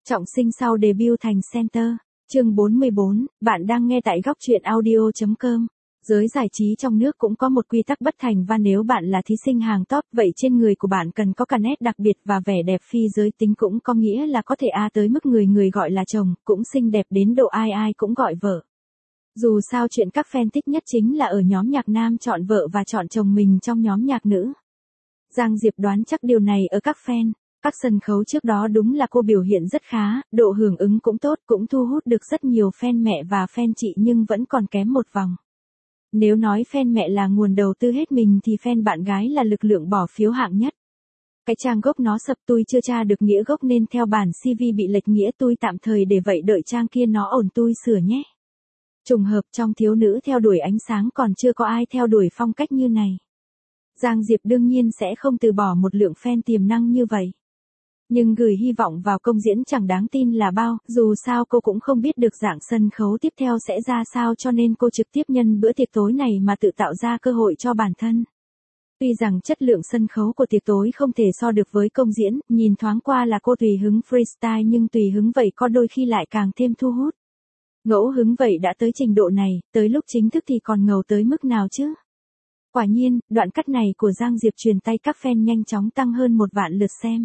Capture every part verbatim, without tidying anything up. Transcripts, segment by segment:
Trọng sinh sau debut thành center. Chương bốn mươi bốn, bạn đang nghe tại góc truyện audio chấm com. Giới giải trí trong nước cũng có một quy tắc bất thành văn, nếu bạn là thí sinh hàng top, vậy trên người của bạn cần có cả nét đặc biệt và vẻ đẹp phi giới tính, cũng có nghĩa là có thể a tới mức người người gọi là chồng, cũng xinh đẹp đến độ ai ai cũng gọi vợ. Dù sao chuyện các fan thích nhất chính là ở nhóm nhạc nam chọn vợ và chọn chồng mình trong nhóm nhạc nữ. Giang Diệp đoán chắc điều này ở các fan. Các sân khấu trước đó đúng là cô biểu hiện rất khá, độ hưởng ứng cũng tốt, cũng thu hút được rất nhiều fan mẹ và fan chị, nhưng vẫn còn kém một vòng. Nếu nói fan mẹ là nguồn đầu tư hết mình thì fan bạn gái là lực lượng bỏ phiếu hạng nhất. Cái trang gốc nó sập, tôi chưa tra được nghĩa gốc nên theo bản xê vê bị lệch nghĩa, tôi tạm thời để vậy, đợi trang kia nó ổn tôi sửa nhé. Trùng hợp trong thiếu nữ theo đuổi ánh sáng còn chưa có ai theo đuổi phong cách như này. Giang Diệp đương nhiên sẽ không từ bỏ một lượng fan tiềm năng như vậy. Nhưng gửi hy vọng vào công diễn chẳng đáng tin là bao, dù sao cô cũng không biết được dạng sân khấu tiếp theo sẽ ra sao, cho nên cô trực tiếp nhân bữa tiệc tối này mà tự tạo ra cơ hội cho bản thân. Tuy rằng chất lượng sân khấu của tiệc tối không thể so được với công diễn, nhìn thoáng qua là cô tùy hứng freestyle, nhưng tùy hứng vậy có đôi khi lại càng thêm thu hút. Ngẫu hứng vậy đã tới trình độ này, tới lúc chính thức thì còn ngầu tới mức nào chứ? Quả nhiên, đoạn cắt này của Giang Diệp truyền tay các fan nhanh chóng tăng hơn một vạn lượt xem.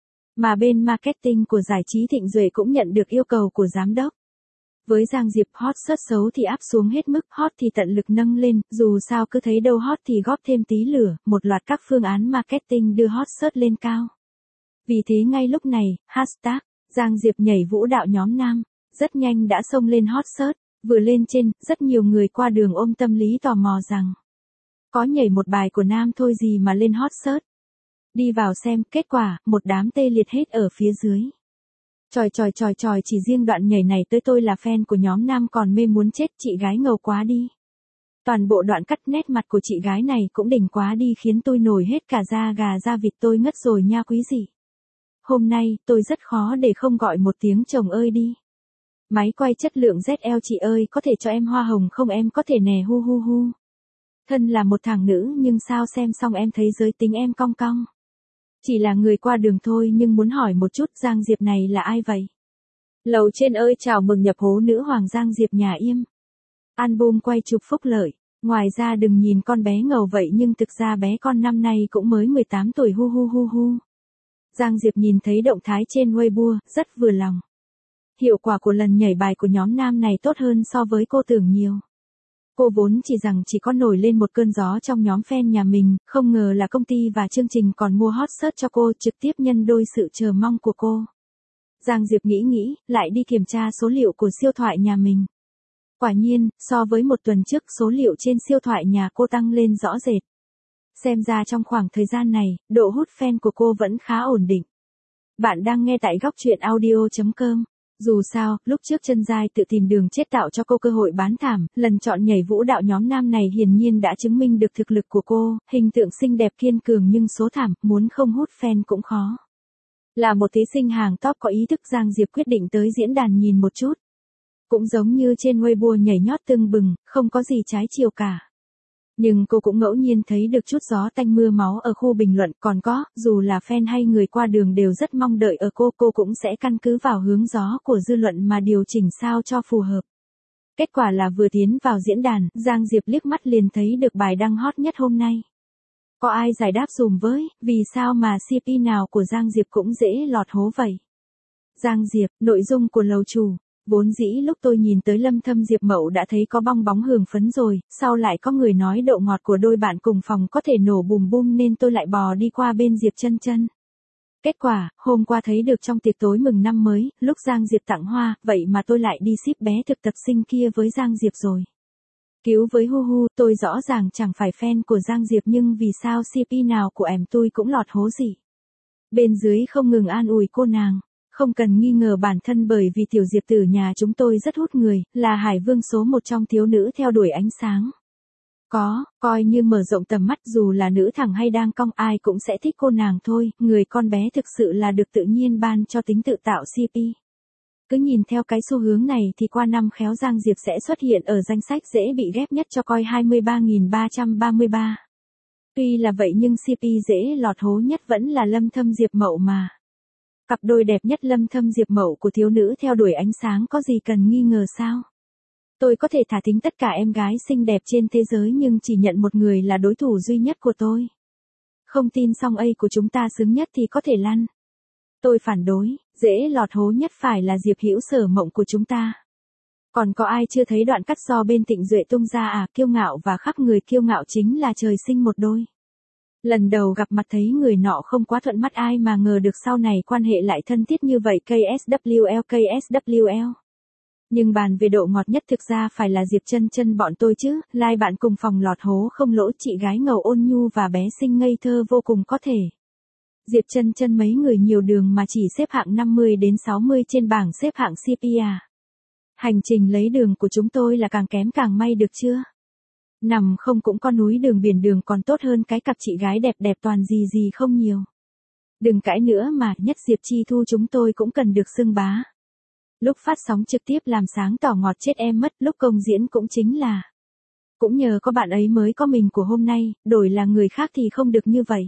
Mà bên marketing của giải trí Thịnh Duệ cũng nhận được yêu cầu của giám đốc. Với Giang Diệp, hot search xấu thì áp xuống hết mức, hot thì tận lực nâng lên, dù sao cứ thấy đâu hot thì góp thêm tí lửa, một loạt các phương án marketing đưa hot search lên cao. Vì thế ngay lúc này, hashtag Giang Diệp nhảy vũ đạo nhóm nam rất nhanh đã xông lên hot search. Vừa lên trên, rất nhiều người qua đường ôm tâm lý tò mò rằng có nhảy một bài của nam thôi gì mà lên hot search. Đi vào xem, kết quả, một đám tê liệt hết ở phía dưới. Chòi chòi chòi chòi, chỉ riêng đoạn nhảy này tới tôi là fan của nhóm nam còn mê muốn chết, chị gái ngầu quá đi. Toàn bộ đoạn cắt nét mặt của chị gái này cũng đỉnh quá đi, khiến tôi nổi hết cả da gà da vịt, tôi ngất rồi nha quý dị. Hôm nay, tôi rất khó để không gọi một tiếng chồng ơi đi. Máy quay chất lượng Z L chị ơi, có thể cho em hoa hồng không, em có thể nè, hu hu hu. Thân là một thằng nữ nhưng sao xem xong em thấy giới tính em cong cong. Chỉ là người qua đường thôi, nhưng muốn hỏi một chút, Giang Diệp này là ai vậy? Lầu trên ơi, chào mừng nhập hố nữ hoàng Giang Diệp nhà Yêm. Album quay chụp phúc lợi. Ngoài ra đừng nhìn con bé ngầu vậy nhưng thực ra bé con năm nay cũng mới mười tám tuổi, hu hu hu hu. Giang Diệp nhìn thấy động thái trên Weibo, rất vừa lòng. Hiệu quả của lần nhảy bài của nhóm nam này tốt hơn so với cô tưởng nhiều. Cô vốn chỉ rằng chỉ có nổi lên một cơn gió trong nhóm fan nhà mình, không ngờ là công ty và chương trình còn mua hot search cho cô, trực tiếp nhân đôi sự chờ mong của cô. Giang Diệp nghĩ nghĩ, lại đi kiểm tra số liệu của siêu thoại nhà mình. Quả nhiên, so với một tuần trước, số liệu trên siêu thoại nhà cô tăng lên rõ rệt. Xem ra trong khoảng thời gian này, độ hút fan của cô vẫn khá ổn định. Bạn đang nghe tại góc truyện audio chấm com. Dù sao, lúc trước Chân Giai tự tìm đường chết tạo cho cô cơ hội bán thảm, lần chọn nhảy vũ đạo nhóm nam này hiển nhiên đã chứng minh được thực lực của cô, hình tượng xinh đẹp kiên cường nhưng số thảm, muốn không hút fan cũng khó. Là một thí sinh hàng top có ý thức, Giang Diệp quyết định tới diễn đàn nhìn một chút. Cũng giống như trên Weibo nhảy nhót tưng bừng, không có gì trái chiều cả. Nhưng cô cũng ngẫu nhiên thấy được chút gió tanh mưa máu ở khu bình luận, còn có, dù là fan hay người qua đường đều rất mong đợi ở cô, cô cũng sẽ căn cứ vào hướng gió của dư luận mà điều chỉnh sao cho phù hợp. Kết quả là vừa tiến vào diễn đàn, Giang Diệp liếc mắt liền thấy được bài đăng hot nhất hôm nay. Có ai giải đáp dùm với, vì sao mà xê pê nào của Giang Diệp cũng dễ lọt hố vậy? Giang Diệp, nội dung của lầu chủ. Vốn dĩ lúc tôi nhìn tới Lâm Thâm Diệp Mậu đã thấy có bong bóng hưởng phấn rồi, sau lại có người nói độ ngọt của đôi bạn cùng phòng có thể nổ bùm bum nên tôi lại bò đi qua bên Diệp Chân Chân. Kết quả, hôm qua thấy được trong tiệc tối mừng năm mới, lúc Giang Diệp tặng hoa, vậy mà tôi lại đi ship bé thực tập sinh kia với Giang Diệp rồi. Cứu với hu hu, tôi rõ ràng chẳng phải fan của Giang Diệp nhưng vì sao xê pê nào của em tôi cũng lọt hố gì. Bên dưới không ngừng an ủi cô nàng. Không cần nghi ngờ bản thân, bởi vì tiểu Diệp tử nhà chúng tôi rất hút người, là hải vương số một trong thiếu nữ theo đuổi ánh sáng. Có, coi như mở rộng tầm mắt, dù là nữ thẳng hay đang cong ai cũng sẽ thích cô nàng thôi, người con bé thực sự là được tự nhiên ban cho tính tự tạo xê pê. Cứ nhìn theo cái xu hướng này thì qua năm khéo Giang Diệp sẽ xuất hiện ở danh sách dễ bị ghép nhất cho coi hai mươi ba nghìn ba trăm ba mươi ba. Tuy là vậy nhưng xê pê dễ lọt hố nhất vẫn là Lâm Thâm Diệp Mậu mà. Cặp đôi đẹp nhất Lâm Thâm Diệp Mậu của thiếu nữ theo đuổi ánh sáng có gì cần nghi ngờ sao? Tôi có thể thả thính tất cả em gái xinh đẹp trên thế giới nhưng chỉ nhận một người là đối thủ duy nhất của tôi. Không tin song A của chúng ta xứng nhất thì có thể lăn. Tôi phản đối, dễ lọt hố nhất phải là Diệp Hữu Sở Mộng của chúng ta. Còn có ai chưa thấy đoạn cắt do bên Tịnh Duệ tung ra à? Kiêu ngạo và khắp người kiêu ngạo chính là trời sinh một đôi. Lần đầu gặp mặt thấy người nọ không quá thuận mắt ai mà ngờ được sau này quan hệ lại thân thiết như vậy. ca ét vê kép ca ét vê kép. Nhưng bàn về độ ngọt nhất thực ra phải là Diệp Chân Chân bọn tôi chứ, lai bạn cùng phòng lọt hố không lỗ, chị gái ngầu ôn nhu và bé xinh ngây thơ vô cùng có thể. Diệp Chân Chân mấy người nhiều đường mà chỉ xếp hạng năm mươi đến sáu mươi trên bảng xếp hạng xê pê à. Hành trình lấy đường của chúng tôi là càng kém càng may được chưa? Nằm không cũng có núi đường biển đường còn tốt hơn cái cặp chị gái đẹp đẹp toàn gì gì không nhiều. Đừng cãi nữa mà, nhất Diệp Chi Thu chúng tôi cũng cần được xưng bá. Lúc phát sóng trực tiếp làm sáng tỏ ngọt chết em mất, lúc công diễn cũng chính là. Cũng nhờ có bạn ấy mới có mình của hôm nay, đổi là người khác thì không được như vậy.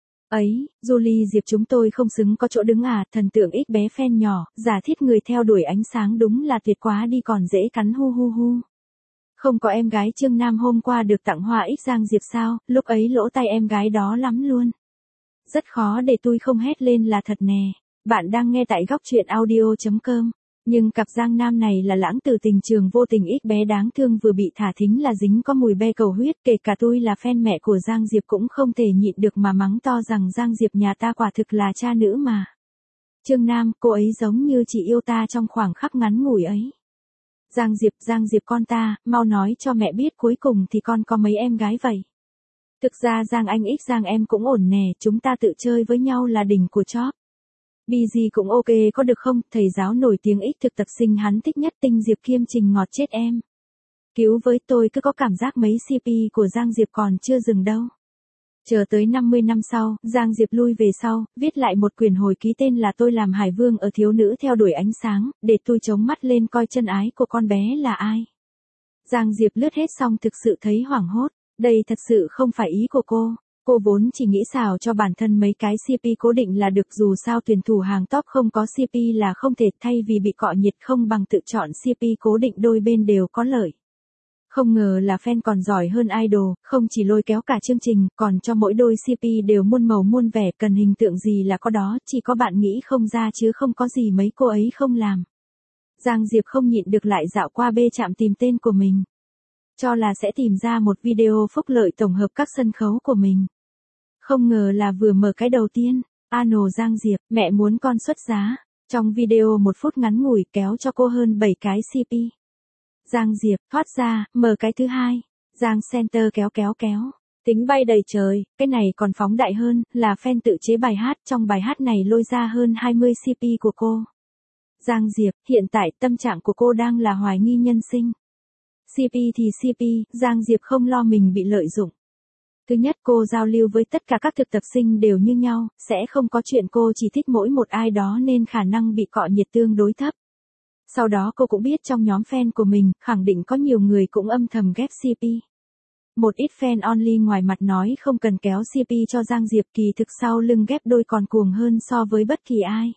Ấy, Julie Diệp chúng tôi không xứng có chỗ đứng à, thần tượng ít bé fan nhỏ, giả thiết người theo đuổi ánh sáng đúng là tuyệt quá đi còn dễ cắn hu hu hu. Không có em gái Trương Nam hôm qua được tặng hoa ích Giang Diệp sao, lúc ấy lỗ tai em gái đó lắm luôn. Rất khó để tôi không hét lên là thật nè. Bạn đang nghe tại góc truyện audio chấm com. Nhưng cặp Giang Nam này là lãng từ tình trường vô tình ít bé đáng thương vừa bị thả thính là dính có mùi be cầu huyết, kể cả tôi là fan mẹ của Giang Diệp cũng không thể nhịn được mà mắng to rằng Giang Diệp nhà ta quả thực là cha nữ mà. Trương Nam, cô ấy giống như chị yêu ta trong khoảng khắc ngắn ngủi ấy. Giang Diệp, Giang Diệp con ta, mau nói cho mẹ biết cuối cùng thì con có mấy em gái vậy. Thực ra Giang anh x Giang em cũng ổn nè, chúng ta tự chơi với nhau là đỉnh của chóp. bê giê cũng ok có được không, thầy giáo nổi tiếng ít thực tập sinh hắn thích nhất Tinh Diệp Kiêm Trình ngọt chết em. Cứu với tôi cứ có cảm giác mấy xê pê của Giang Diệp còn chưa dừng đâu. Chờ tới năm mươi năm sau, Giang Diệp lui về sau, viết lại một quyển hồi ký tên là Tôi làm Hải Vương ở thiếu nữ theo đuổi ánh sáng, để tôi chống mắt lên coi chân ái của con bé là ai. Giang Diệp lướt hết xong thực sự thấy hoảng hốt, đây thật sự không phải ý của cô. Cô vốn chỉ nghĩ xào cho bản thân mấy cái xê pê cố định là được, dù sao tuyển thủ hàng top không có xê pê là không thể, thay vì bị cọ nhiệt không bằng tự chọn xê pê cố định đôi bên đều có lợi. Không ngờ là fan còn giỏi hơn idol, không chỉ lôi kéo cả chương trình, còn cho mỗi đôi xê pê đều muôn màu muôn vẻ, cần hình tượng gì là có đó, chỉ có bạn nghĩ không ra chứ không có gì mấy cô ấy không làm. Giang Diệp không nhịn được lại dạo qua bê trạm tìm tên của mình. Cho là sẽ tìm ra một video phúc lợi tổng hợp các sân khấu của mình. Không ngờ là vừa mở cái đầu tiên, Ano Giang Diệp, mẹ muốn con xuất giá. Trong video một phút ngắn ngủi kéo cho cô hơn bảy cái xê pê. Giang Diệp, thoát ra, mở cái thứ hai. Giang Center kéo kéo kéo. Tính bay đầy trời, cái này còn phóng đại hơn, là fan tự chế bài hát, trong bài hát này lôi ra hơn hai mươi xê pê của cô. Giang Diệp, hiện tại tâm trạng của cô đang là hoài nghi nhân sinh. xê pê thì xê pê, Giang Diệp không lo mình bị lợi dụng. Thứ nhất, cô giao lưu với tất cả các thực tập sinh đều như nhau, sẽ không có chuyện cô chỉ thích mỗi một ai đó nên khả năng bị cọ nhiệt tương đối thấp. Sau đó cô cũng biết trong nhóm fan của mình, khẳng định có nhiều người cũng âm thầm ghép xê pê. Một ít fan only ngoài mặt nói không cần kéo xê pê cho Giang Diệp, kỳ thực sau lưng ghép đôi còn cuồng hơn so với bất kỳ ai.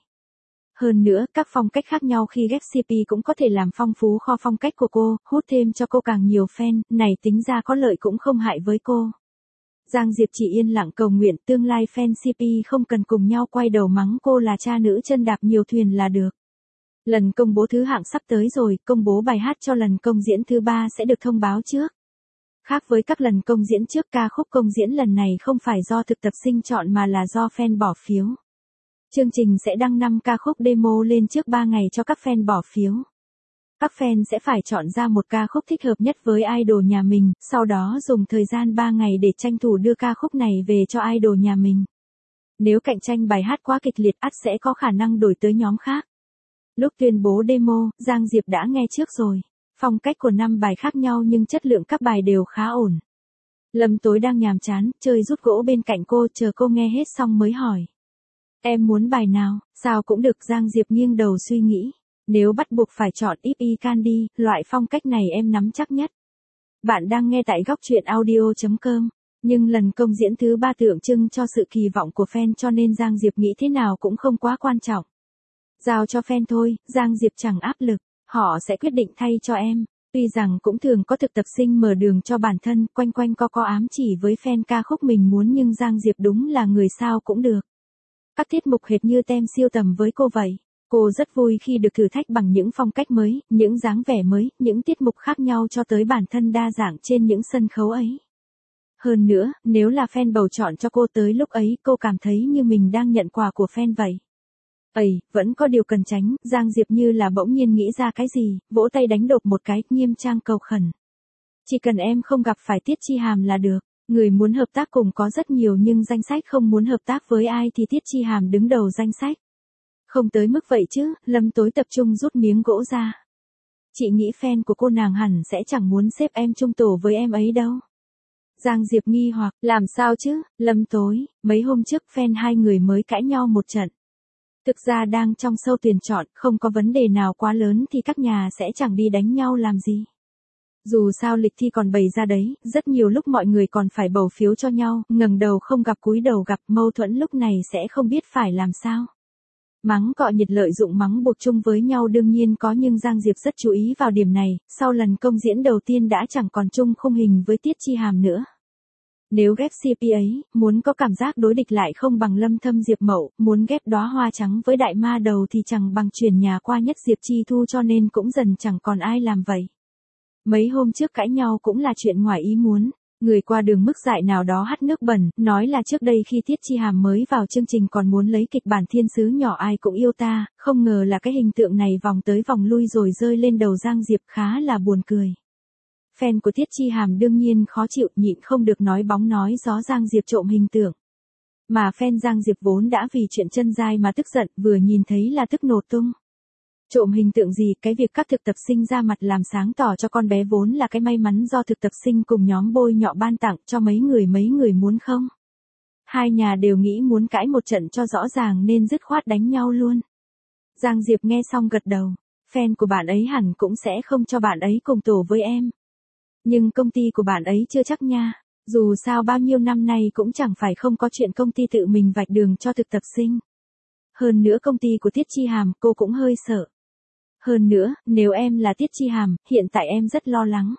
Hơn nữa, các phong cách khác nhau khi ghép xê pê cũng có thể làm phong phú kho phong cách của cô, hút thêm cho cô càng nhiều fan, này tính ra có lợi cũng không hại với cô. Giang Diệp chỉ yên lặng cầu nguyện tương lai fan xê pê không cần cùng nhau quay đầu mắng cô là cha nữ chân đạp nhiều thuyền là được. Lần công bố thứ hạng sắp tới rồi, công bố bài hát cho lần công diễn thứ ba sẽ được thông báo trước. Khác với các lần công diễn trước, ca khúc công diễn lần này không phải do thực tập sinh chọn mà là do fan bỏ phiếu. Chương trình sẽ đăng năm ca khúc demo lên trước ba ngày cho các fan bỏ phiếu. Các fan sẽ phải chọn ra một ca khúc thích hợp nhất với idol nhà mình, sau đó dùng thời gian ba ngày để tranh thủ đưa ca khúc này về cho idol nhà mình. Nếu cạnh tranh bài hát quá kịch liệt, ắt sẽ có khả năng đổi tới nhóm khác. Lúc tuyên bố demo, Giang Diệp đã nghe trước rồi. Phong cách của năm bài khác nhau nhưng chất lượng các bài đều khá ổn. Lâm Tối đang nhàm chán, chơi rút gỗ bên cạnh cô, chờ cô nghe hết xong mới hỏi. Em muốn bài nào? Sao cũng được. Giang Diệp nghiêng đầu suy nghĩ. Nếu bắt buộc phải chọn If I Can đi, loại phong cách này em nắm chắc nhất. Bạn đang nghe tại góc truyện audio chấm com. Nhưng lần công diễn thứ ba tượng trưng cho sự kỳ vọng của fan cho nên Giang Diệp nghĩ thế nào cũng không quá quan trọng. Giao cho fan thôi, Giang Diệp chẳng áp lực, họ sẽ quyết định thay cho em. Tuy rằng cũng thường có thực tập sinh mở đường cho bản thân, quanh quanh co co ám chỉ với fan ca khúc mình muốn nhưng Giang Diệp đúng là người sao cũng được. Các tiết mục hệt như tem siêu tầm với cô vậy. Cô rất vui khi được thử thách bằng những phong cách mới, những dáng vẻ mới, những tiết mục khác nhau cho tới bản thân đa dạng trên những sân khấu ấy. Hơn nữa, nếu là fan bầu chọn cho cô tới lúc ấy cô cảm thấy như mình đang nhận quà của fan vậy. Ây, vẫn có điều cần tránh, Giang Diệp như là bỗng nhiên nghĩ ra cái gì, vỗ tay đánh đột một cái, nghiêm trang cầu khẩn. Chỉ cần em không gặp phải Tiết Chi Hàm là được, người muốn hợp tác cùng có rất nhiều nhưng danh sách không muốn hợp tác với ai thì Tiết Chi Hàm đứng đầu danh sách. Không tới mức vậy chứ, Lâm Tối tập trung rút miếng gỗ ra. Chị nghĩ fan của cô nàng hẳn sẽ chẳng muốn xếp em chung tổ với em ấy đâu. Giang Diệp nghi hoặc, làm sao chứ, Lâm Tối, mấy hôm trước fan hai người mới cãi nhau một trận. Thực ra đang trong sâu tuyển chọn, không có vấn đề nào quá lớn thì các nhà sẽ chẳng đi đánh nhau làm gì. Dù sao lịch thi còn bày ra đấy, rất nhiều lúc mọi người còn phải bầu phiếu cho nhau, ngẩng đầu không gặp cúi đầu gặp, mâu thuẫn lúc này sẽ không biết phải làm sao. Mắng cọ nhiệt lợi dụng mắng buộc chung với nhau đương nhiên có nhưng Giang Diệp rất chú ý vào điểm này, sau lần công diễn đầu tiên đã chẳng còn chung khung hình với Tiết Chi Hàm nữa. Nếu ghép xê pê ấy, muốn có cảm giác đối địch lại không bằng Lâm Thâm Diệp Mậu, muốn ghép đóa hoa trắng với đại ma đầu thì chẳng bằng chuyển nhà qua nhất Diệp Chi Thu cho nên cũng dần chẳng còn ai làm vậy. Mấy hôm trước cãi nhau cũng là chuyện ngoài ý muốn. Người qua đường mức dại nào đó hắt nước bẩn, nói là trước đây khi Tiết Chi Hàm mới vào chương trình còn muốn lấy kịch bản thiên sứ nhỏ ai cũng yêu ta, không ngờ là cái hình tượng này vòng tới vòng lui rồi rơi lên đầu Giang Diệp khá là buồn cười. Fan của Tiết Chi Hàm đương nhiên khó chịu nhịn không được nói bóng nói gió Giang Diệp trộm hình tượng. Mà fan Giang Diệp vốn đã vì chuyện chân dai mà tức giận vừa nhìn thấy là tức nổ tung. Trộm hình tượng gì, cái việc các thực tập sinh ra mặt làm sáng tỏ cho con bé vốn là cái may mắn do thực tập sinh cùng nhóm bôi nhọ ban tặng cho mấy người mấy người muốn không. Hai nhà đều nghĩ muốn cãi một trận cho rõ ràng nên dứt khoát đánh nhau luôn. Giang Diệp nghe xong gật đầu, fan của bạn ấy hẳn cũng sẽ không cho bạn ấy cùng tổ với em. Nhưng công ty của bạn ấy chưa chắc nha, dù sao bao nhiêu năm nay cũng chẳng phải không có chuyện công ty tự mình vạch đường cho thực tập sinh. Hơn nữa công ty của Tiết Chi Hàm cô cũng hơi sợ. Hơn nữa, nếu em là Tiết Chi Hàm, hiện tại em rất lo lắng.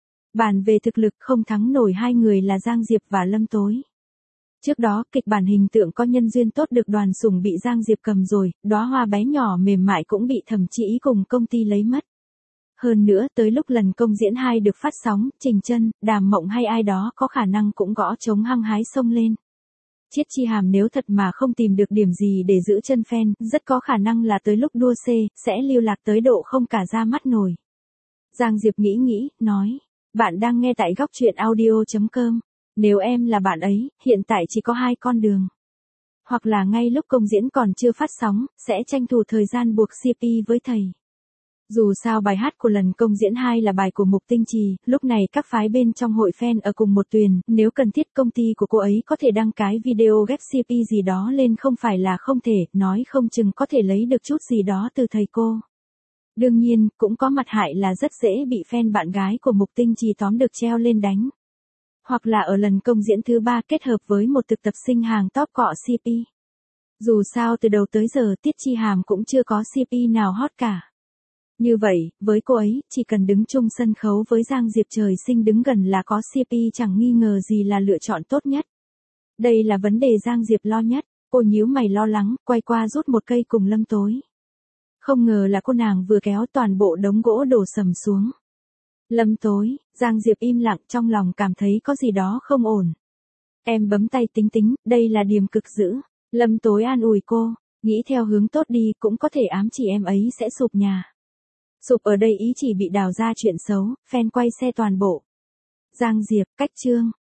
Bàn về thực lực không thắng nổi hai người là Giang Diệp và Lâm Tối. Trước đó, kịch bản hình tượng có nhân duyên tốt được Đoàn Sủng bị Giang Diệp cầm rồi, đóa hoa bé nhỏ mềm mại cũng bị Thẩm Chỉ cùng công ty lấy mất. Hơn nữa, tới lúc lần công diễn hai được phát sóng, Trình Chân, Đàm Mộng hay ai đó có khả năng cũng gõ trống hăng hái xông lên. Tiết Chi Hàm nếu thật mà không tìm được điểm gì để giữ chân fan, rất có khả năng là tới lúc đua xe, sẽ lưu lạc tới độ không cả ra mắt nổi. Giang Diệp nghĩ nghĩ, nói, bạn đang nghe tại góc truyện audio chấm com. Nếu em là bạn ấy, hiện tại chỉ có hai con đường. Hoặc là ngay lúc công diễn còn chưa phát sóng, sẽ tranh thủ thời gian buộc xê pê với thầy. Dù sao bài hát của lần công diễn hai là bài của Mục Tinh Trì, lúc này các phái bên trong hội fan ở cùng một thuyền, nếu cần thiết công ty của cô ấy có thể đăng cái video ghép xê pê gì đó lên không phải là không thể, nói không chừng có thể lấy được chút gì đó từ thầy cô. Đương nhiên, cũng có mặt hại là rất dễ bị fan bạn gái của Mục Tinh Trì tóm được treo lên đánh. Hoặc là ở lần công diễn thứ ba kết hợp với một thực tập sinh hàng top cọ xê pê. Dù sao từ đầu tới giờ Tiết Chi Hàm cũng chưa có xê pê nào hot cả. Như vậy, với cô ấy, chỉ cần đứng chung sân khấu với Giang Diệp trời sinh đứng gần là có xê pê chẳng nghi ngờ gì là lựa chọn tốt nhất. Đây là vấn đề Giang Diệp lo nhất, cô nhíu mày lo lắng, quay qua rút một cây cùng Lâm Tối. Không ngờ là cô nàng vừa kéo toàn bộ đống gỗ đổ sầm xuống. Lâm Tối, Giang Diệp im lặng trong lòng cảm thấy có gì đó không ổn. Em bấm tay tính tính, đây là điểm cực dữ. Lâm Tối an ủi cô, nghĩ theo hướng tốt đi cũng có thể ám chỉ em ấy sẽ sụp nhà. Sụp ở đây ý chỉ bị đào ra chuyện xấu, fan quay xe toàn bộ. Giang Diệp, cách chương.